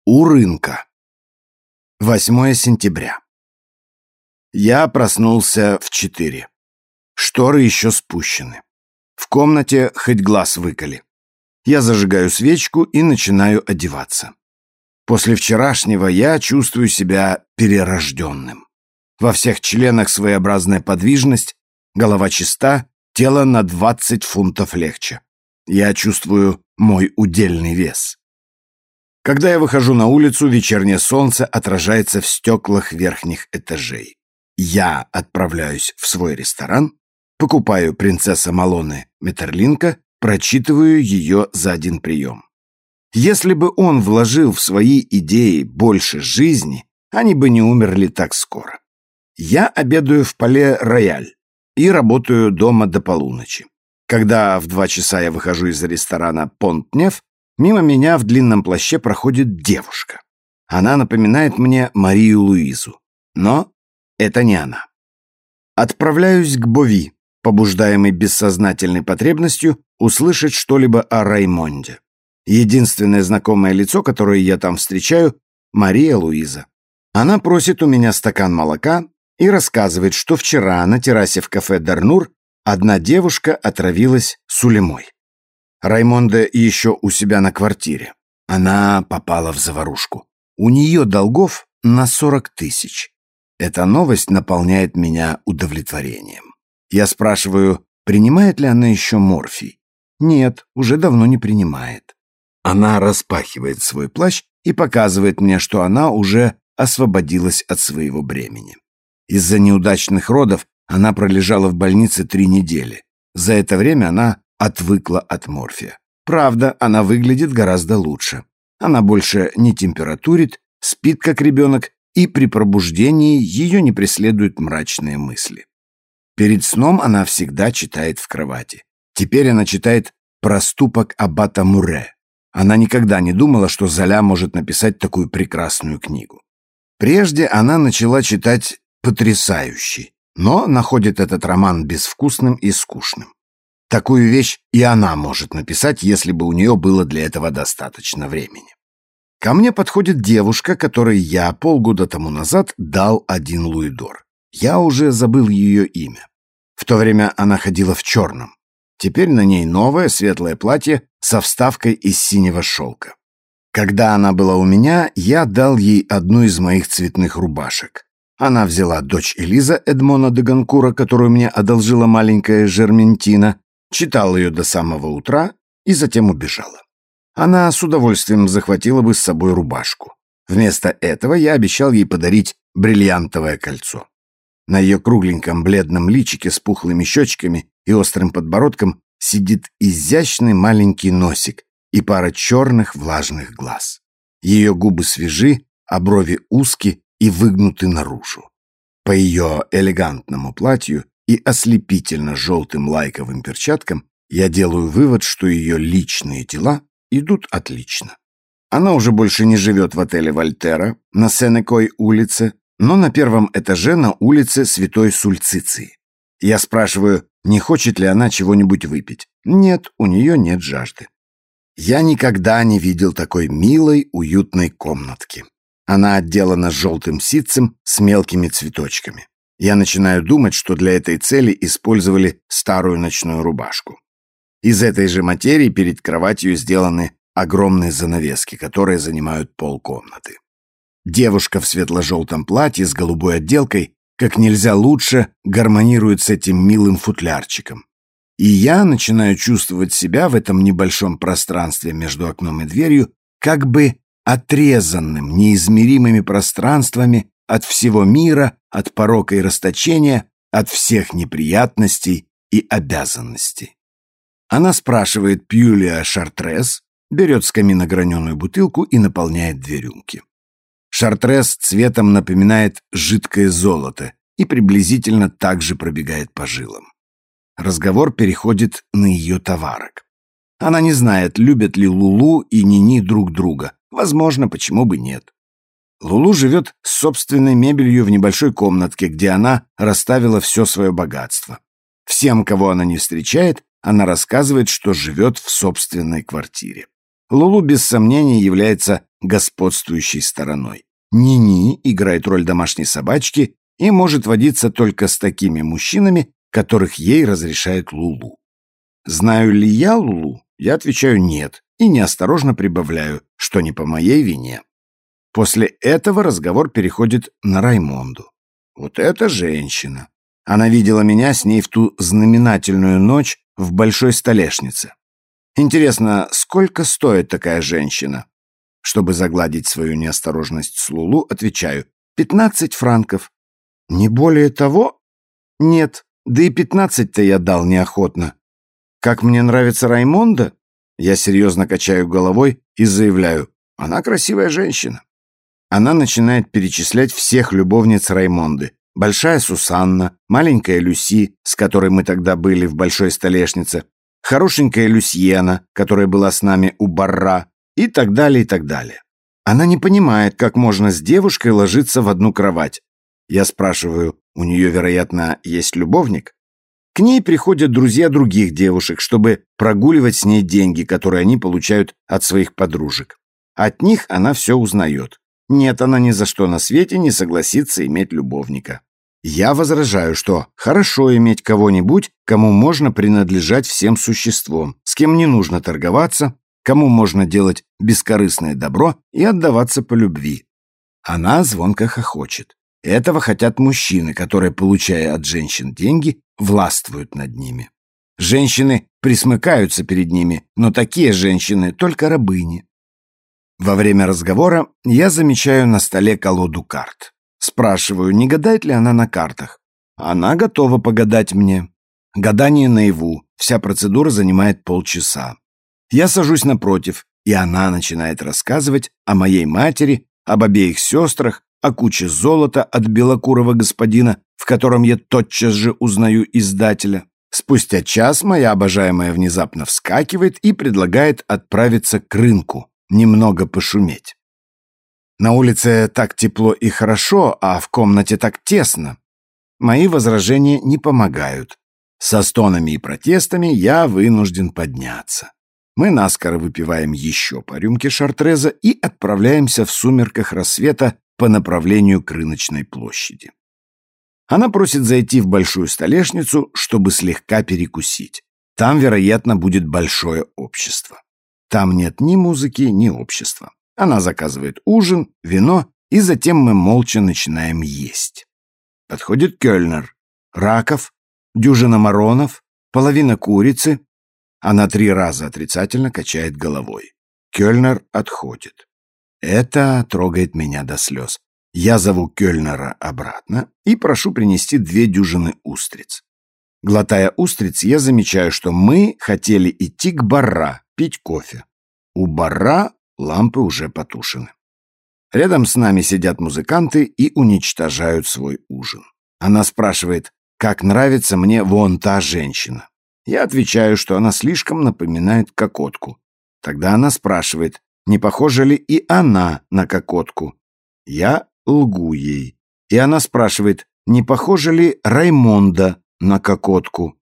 У рынка. 8 сентября. Я проснулся в 4. Шторы еще спущены. В комнате хоть глаз выколи. Я зажигаю свечку и начинаю одеваться. После вчерашнего я чувствую себя перерожденным. Во всех членах своеобразная подвижность, голова чиста, тело на 20 фунтов легче. Я чувствую мой удельный вес. Когда я выхожу на улицу, вечернее солнце отражается в стеклах верхних этажей. Я отправляюсь в свой ресторан, покупаю «Принцесса Малоне» Метерлинка, прочитываю ее за один прием. Если бы он вложил в свои идеи больше жизни, они бы не умерли так скоро. Я обедаю в Пале-Рояль и работаю дома до полуночи. Когда в 2 часа я выхожу из ресторана «Понт-Неф», мимо меня в длинном плаще проходит девушка. Она напоминает мне Марию Луизу, но это не она. Отправляюсь к Бови, побуждаемый бессознательной потребностью услышать что-либо о Раймонде. Единственное знакомое лицо, которое я там встречаю, Мария Луиза. Она просит у меня стакан молока и рассказывает, что вчера на террасе в кафе «Дарнур» одна девушка отравилась сулемой. Раймонда еще у себя на квартире. Она попала в заварушку. У нее долгов на 40 тысяч. Эта новость наполняет меня удовлетворением. Я спрашиваю, принимает ли она еще морфий. Нет, уже давно не принимает. Она распахивает свой плащ и показывает мне, что она уже освободилась от своего бремени. Из-за неудачных родов она пролежала в больнице 3 недели. За это время она отвыкла от морфия. Правда, она выглядит гораздо лучше. Она больше не температурит, спит как ребенок, и при пробуждении ее не преследуют мрачные мысли. Перед сном она всегда читает в кровати. Теперь она читает «Проступок аббата Муре». Она никогда не думала, что Золя может написать такую прекрасную книгу. Прежде она начала читать «Потрясающий», но находит этот роман безвкусным и скучным. Такую вещь и она может написать, если бы у нее было для этого достаточно времени. Ко мне подходит девушка, которой я полгода тому назад дал 1 луидор. Я уже забыл ее имя. В то время она ходила в черном. Теперь на ней новое светлое платье со вставкой из синего шелка. Когда она была у меня, я дал ей одну из моих цветных рубашек. Она взяла дочь Элиза Эдмона де Ганкура, которую мне одолжила маленькая Жерментина, читала ее до самого утра и затем убежала. Она с удовольствием захватила бы с собой рубашку. Вместо этого я обещал ей подарить бриллиантовое кольцо. На ее кругленьком бледном личике с пухлыми щечками и острым подбородком сидит изящный маленький носик и пара черных влажных глаз. Ее губы свежи, а брови узки и выгнуты наружу. По ее элегантному платью и ослепительно желтым лайковым перчаткам я делаю вывод, что ее личные дела идут отлично. Она уже больше не живет в отеле «Вольтера» на Сенекой улице, но на 1 этаже на улице Святой Сульциции. Я спрашиваю, не хочет ли она чего-нибудь выпить. Нет, у нее нет жажды. Я никогда не видел такой милой, уютной комнатки. Она отделана желтым ситцем с мелкими цветочками. Я начинаю думать, что для этой цели использовали старую ночную рубашку. Из этой же материи перед кроватью сделаны огромные занавески, которые занимают полкомнаты. Девушка в светло-желтом платье с голубой отделкой как нельзя лучше гармонирует с этим милым футлярчиком. И я начинаю чувствовать себя в этом небольшом пространстве между окном и дверью как бы отрезанным неизмеримыми пространствами от всего мира, от порока и расточения, от всех неприятностей и обязанностей. Она спрашивает, пью ли я шартрез, берет с камина граненую бутылку и наполняет 2 рюмки. Шартрез цветом напоминает жидкое золото и приблизительно так же пробегает по жилам. Разговор переходит на ее товарок. Она не знает, любят ли Лулу и Нини друг друга. Возможно, почему бы нет. Лулу живет с собственной мебелью в небольшой комнатке, где она расставила все свое богатство. Всем, кого она не встречает, она рассказывает, что живет в собственной квартире. Лулу без сомнения является господствующей стороной. Нини играет роль домашней собачки и может водиться только с такими мужчинами, которых ей разрешает Лулу. Знаю ли я Лулу? Я отвечаю нет и неосторожно прибавляю, что не по моей вине. После этого разговор переходит на Раймонду. Вот эта женщина. Она видела меня с ней в ту знаменательную ночь в Большой Столешнице. Интересно, сколько стоит такая женщина? Чтобы загладить свою неосторожность с Лулу, отвечаю: 15 франков. Не более того? Нет, да и 15-то я дал неохотно. Как мне нравится Раймонда? Я серьезно качаю головой и заявляю: она красивая женщина. Она начинает перечислять всех любовниц Раймонды. Большая Сусанна, маленькая Люси, с которой мы тогда были в Большой Столешнице, хорошенькая Люсьена, которая была с нами у Барра, и так далее, и так далее. Она не понимает, как можно с девушкой ложиться в одну кровать. Я спрашиваю, у нее, вероятно, есть любовник? К ней приходят друзья других девушек, чтобы прогуливать с ней деньги, которые они получают от своих подружек. От них она все узнает. Нет, она ни за что на свете не согласится иметь любовника. Я возражаю, что хорошо иметь кого-нибудь, кому можно принадлежать всем существом, с кем не нужно торговаться, кому можно делать бескорыстное добро и отдаваться по любви. Она звонко хохочет. Этого хотят мужчины, которые, получая от женщин деньги, властвуют над ними. Женщины присмыкаются перед ними, но такие женщины только рабыни. Во время разговора я замечаю на столе колоду карт. Спрашиваю, не гадает ли она на картах. Она готова погадать мне. Гадание наяву. Вся процедура занимает полчаса. Я сажусь напротив, и она начинает рассказывать о моей матери, об обеих сестрах, о куче золота от белокурого господина, в котором я тотчас же узнаю издателя. Спустя час моя обожаемая внезапно вскакивает и предлагает отправиться к рынку, немного пошуметь. На улице так тепло и хорошо, а в комнате так тесно. Мои возражения не помогают. Со стонами и протестами я вынужден подняться. Мы наскоро выпиваем еще по рюмке шартреза и отправляемся в сумерках рассвета по направлению к рыночной площади. Она просит зайти в Большую Столешницу, чтобы слегка перекусить. Там, вероятно, будет большое общество. Там нет ни музыки, ни общества. Она заказывает ужин, вино, и затем мы молча начинаем есть. Подходит кельнер. Раков, дюжина маронов, половина курицы. Она 3 раза отрицательно качает головой. Кельнер отходит. Это трогает меня до слез. Я зову кельнера обратно и прошу принести 2 дюжины устриц. Глотая устриц, я замечаю, что мы хотели идти к Барра, пить кофе. У Барра лампы уже потушены. Рядом с нами сидят музыканты и уничтожают свой ужин. Она спрашивает, как нравится мне вон та женщина. Я отвечаю, что она слишком напоминает кокотку. Тогда она спрашивает, не похожа ли и она на кокотку. Я лгу ей. И она спрашивает, не похожа ли Раймонда на кокотку.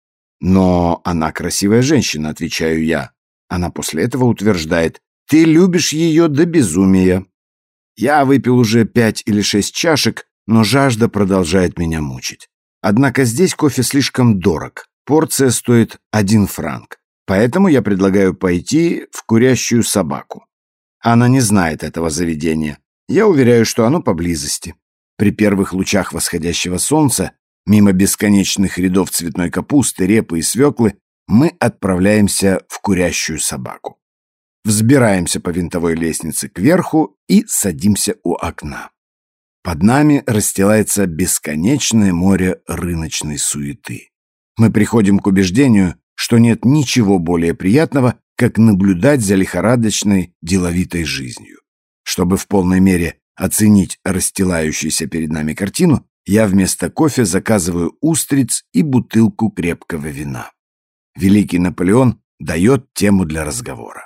Но она красивая женщина, отвечаю я. Она после этого утверждает, ты любишь ее до безумия. Я выпил уже 5 или 6 чашек, но жажда продолжает меня мучить. Однако здесь кофе слишком дорог. Порция стоит 1 франк. Поэтому я предлагаю пойти в «Курящую собаку». Она не знает этого заведения. Я уверяю, что оно поблизости. При первых лучах восходящего солнца, мимо бесконечных рядов цветной капусты, репы и свеклы, мы отправляемся в «Курящую собаку». Взбираемся по винтовой лестнице кверху и садимся у окна. Под нами расстилается бесконечное море рыночной суеты. Мы приходим к убеждению, что нет ничего более приятного, как наблюдать за лихорадочной, деловитой жизнью. Чтобы в полной мере оценить расстилающуюся перед нами картину, я вместо кофе заказываю устриц и бутылку крепкого вина. Великий Наполеон дает тему для разговора.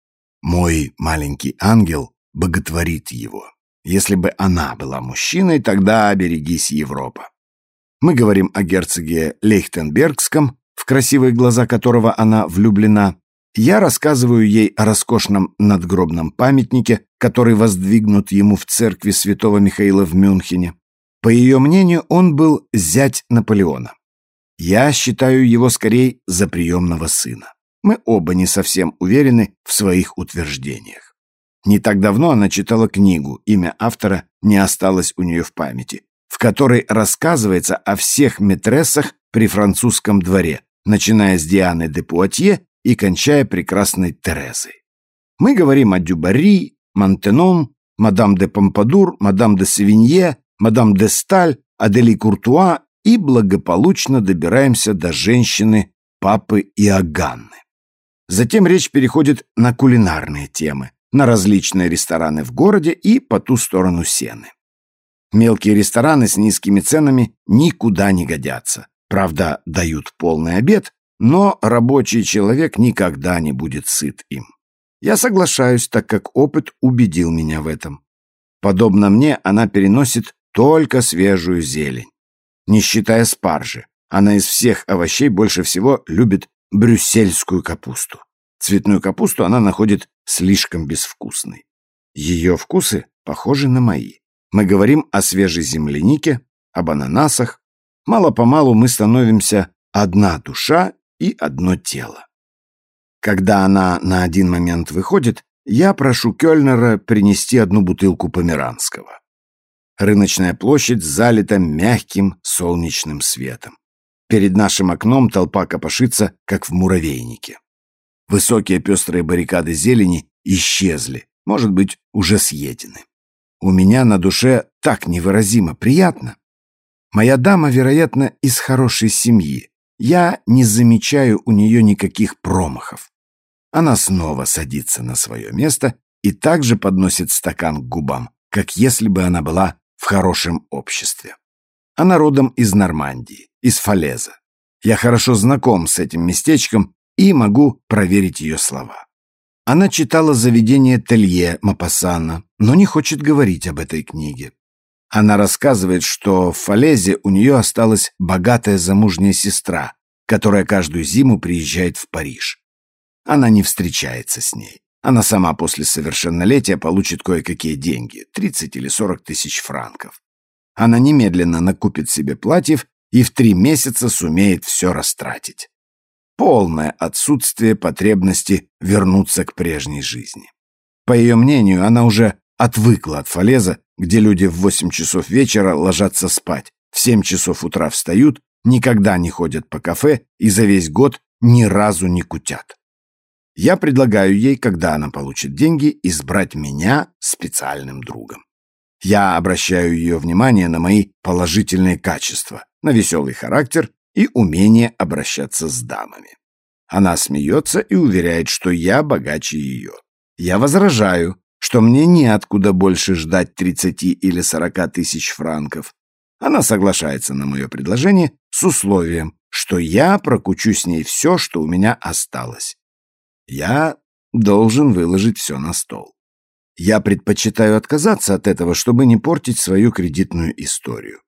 Мой маленький ангел боготворит его. Если бы она была мужчиной, тогда берегись, Европа. Мы говорим о герцоге Лейхтенбергском, в красивые глаза которого она влюблена, Я рассказываю ей о роскошном надгробном памятнике, который воздвигнут ему в церкви святого Михаила в Мюнхене. По ее мнению, он был зять Наполеона. Я считаю его скорее за приемного сына. Мы оба не совсем уверены в своих утверждениях. Не так давно она читала книгу, имя автора не осталось у нее в памяти, в которой рассказывается о всех метрессах при французском дворе, начиная с Дианы де Пуатье и кончая прекрасной Терезой. Мы говорим о Дюбари, Монтеном, мадам де Помпадур, мадам де Севинье, мадам де Сталь, Адели Куртуа и благополучно добираемся до женщины папы Иоганны. Затем речь переходит на кулинарные темы, на различные рестораны в городе и по ту сторону Сены. Мелкие рестораны с низкими ценами никуда не годятся. Правда, дают полный обед, но рабочий человек никогда не будет сыт им. Я соглашаюсь, так как опыт убедил меня в этом. Подобно мне, она переносит только свежую зелень. Не считая спаржи, она из всех овощей больше всего любит брюссельскую капусту. Цветную капусту она находит слишком безвкусной. Ее вкусы похожи на мои. Мы говорим о свежей землянике, об ананасах. Мало-помалу мы становимся одна душа и одно тело. Когда она на один момент выходит, я прошу кельнера принести одну бутылку померанского. Рыночная площадь залита мягким солнечным светом. Перед нашим окном толпа копошится, как в муравейнике. Высокие пестрые баррикады зелени исчезли, может быть, уже съедены. У меня на душе так невыразимо приятно. Моя дама, вероятно, из хорошей семьи. Я не замечаю у нее никаких промахов. Она снова садится на свое место и также подносит стакан к губам, как если бы она была в хорошем обществе. Она родом из Нормандии, из Фалеза. Я хорошо знаком с этим местечком и могу проверить ее слова. Она читала «Заведение Телье» Мопассана, но не хочет говорить об этой книге. Она рассказывает, что в Фалезе у нее осталась богатая замужняя сестра, которая каждую зиму приезжает в Париж. Она не встречается с ней. Она сама после совершеннолетия получит кое-какие деньги, 30 или 40 тысяч франков. Она немедленно накупит себе платьев и в 3 месяца сумеет все растратить. Полное отсутствие потребности вернуться к прежней жизни. По ее мнению, она уже отвыкла от Фалеза, где люди в 8 часов вечера ложатся спать, в 7 часов утра встают, никогда не ходят по кафе и за весь год ни разу не кутят. Я предлагаю ей, когда она получит деньги, избрать меня специальным другом. Я обращаю ее внимание на мои положительные качества, на веселый характер и умение обращаться с дамами. Она смеется и уверяет, что я богаче ее. Я возражаю, что мне неоткуда больше ждать 30 или 40 тысяч франков. Она соглашается на мое предложение с условием, что я прокучу с ней все, что у меня осталось. Я должен выложить все на стол. Я предпочитаю отказаться от этого, чтобы не портить свою кредитную историю.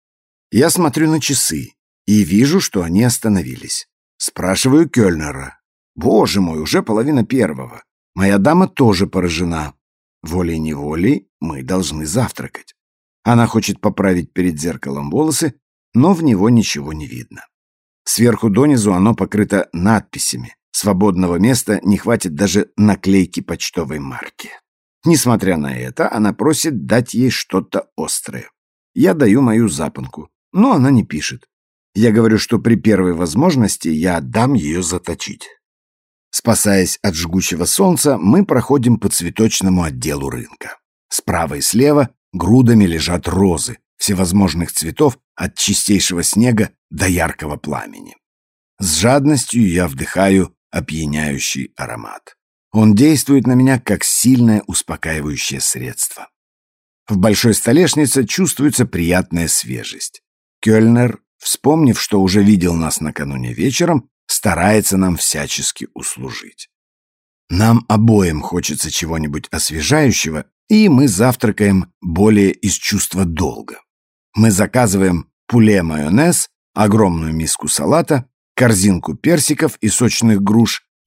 Я смотрю на часы и вижу, что они остановились. Спрашиваю кельнера. Боже мой, уже 1:30. Моя дама тоже поражена. Волей-неволей мы должны завтракать. Она хочет поправить перед зеркалом волосы, но в него ничего не видно. Сверху донизу оно покрыто надписями. Свободного места не хватит даже наклейки почтовой марки. Несмотря на это, она просит дать ей что-то острое. Я даю мою запонку, но она не пишет. Я говорю, что при первой возможности я дам ее заточить. Спасаясь от жгучего солнца, мы проходим по цветочному отделу рынка. Справа и слева грудами лежат розы всевозможных цветов от чистейшего снега до яркого пламени. С жадностью я вдыхаю опьяняющий аромат. Он действует на меня как сильное успокаивающее средство. В большой столешнице чувствуется приятная свежесть. Кельнер, вспомнив, что уже видел нас накануне вечером, старается нам всячески услужить. Нам обоим хочется чего-нибудь освежающего, и мы завтракаем более из чувства долга. Мы заказываем пуле-майонез, огромную миску салата, корзинку персиков и сочных груш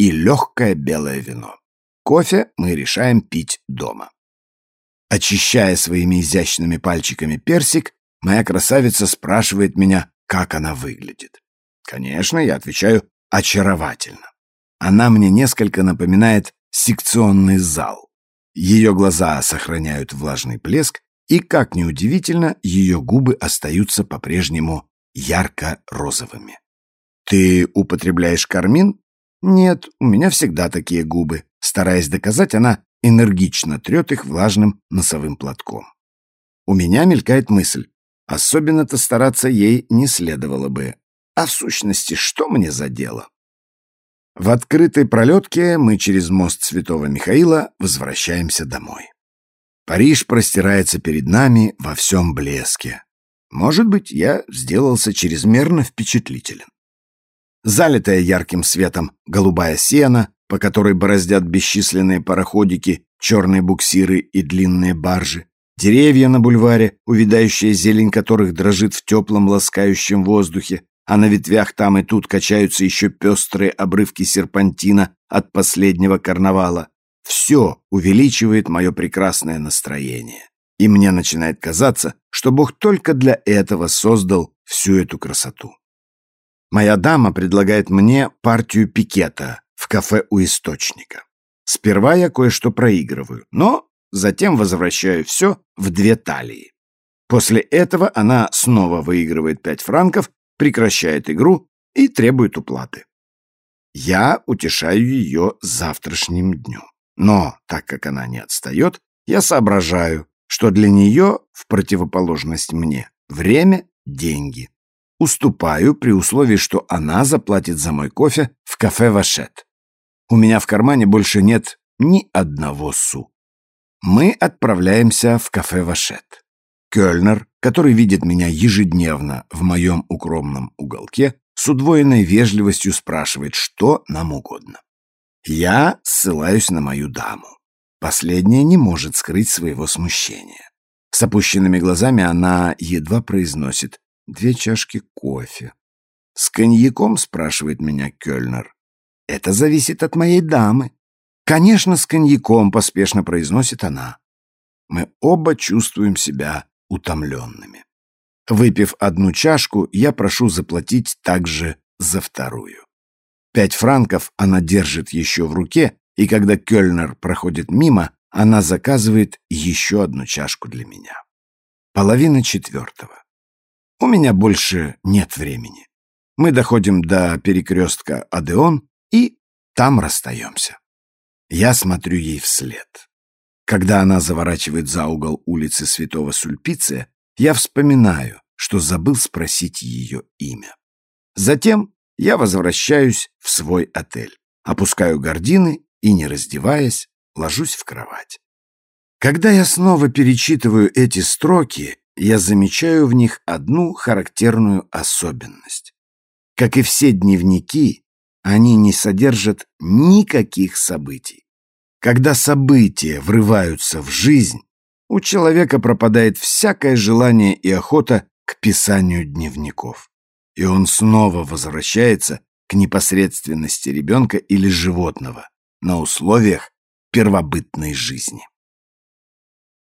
и легкое белое вино. Кофе мы решаем пить дома. Очищая своими изящными пальчиками персик, моя красавица спрашивает меня, как она выглядит. Конечно, я отвечаю очаровательно. Она мне несколько напоминает секционный зал. Ее глаза сохраняют влажный блеск, и, как ни удивительно, ее губы остаются по-прежнему ярко-розовыми. «Ты употребляешь кармин?» «Нет, у меня всегда такие губы». Стараясь доказать, она энергично трет их влажным носовым платком. У меня мелькает мысль. Особенно-то стараться ей не следовало бы. А в сущности, что мне за дело? В открытой пролетке мы через мост Святого Михаила возвращаемся домой. Париж простирается перед нами во всем блеске. Может быть, я сделался чрезмерно впечатлителен. Залитая ярким светом голубая сена, по которой бороздят бесчисленные пароходики, черные буксиры и длинные баржи, деревья на бульваре, увядающая зелень которых дрожит в теплом ласкающем воздухе, а на ветвях там и тут качаются еще пестрые обрывки серпантина от последнего карнавала. Все увеличивает мое прекрасное настроение. И мне начинает казаться, что Бог только для этого создал всю эту красоту. Моя дама предлагает мне партию пикета в кафе у источника. Сперва я кое-что проигрываю, но затем возвращаю все в 2 талии. После этого она снова выигрывает 5 франков, прекращает игру и требует уплаты. Я утешаю ее завтрашним днем. Но, так как она не отстает, я соображаю, что для нее, в противоположность мне, время – деньги. Уступаю при условии, что она заплатит за мой кофе в кафе «Вашет». У меня в кармане больше нет ни одного су. Мы отправляемся в кафе «Вашет». Кёльнер, который видит меня ежедневно в моем укромном уголке, с удвоенной вежливостью спрашивает, что нам угодно. Я ссылаюсь на мою даму. Последняя не может скрыть своего смущения. С опущенными глазами она едва произносит 2 чашки кофе. «С коньяком?» — спрашивает меня Кёльнер. «Это зависит от моей дамы». «Конечно, с коньяком», — поспешно произносит она. Мы оба чувствуем себя утомленными. Выпив 1 чашку, я прошу заплатить также за 2. 5 франков она держит еще в руке, и когда Кёльнер проходит мимо, она заказывает еще 1 чашку для меня. 3:30. У меня больше нет времени. Мы доходим до перекрестка Одеон и там расстаемся. Я смотрю ей вслед. Когда она заворачивает за угол улицы Святого Сульпиция, я вспоминаю, что забыл спросить ее имя. Затем я возвращаюсь в свой отель, опускаю гардины и, не раздеваясь, ложусь в кровать. Когда я снова перечитываю эти строки, я замечаю в них одну характерную особенность. Как и все дневники, они не содержат никаких событий. Когда события врываются в жизнь, у человека пропадает всякое желание и охота к писанию дневников. И он снова возвращается к непосредственности ребенка или животного на условиях первобытной жизни.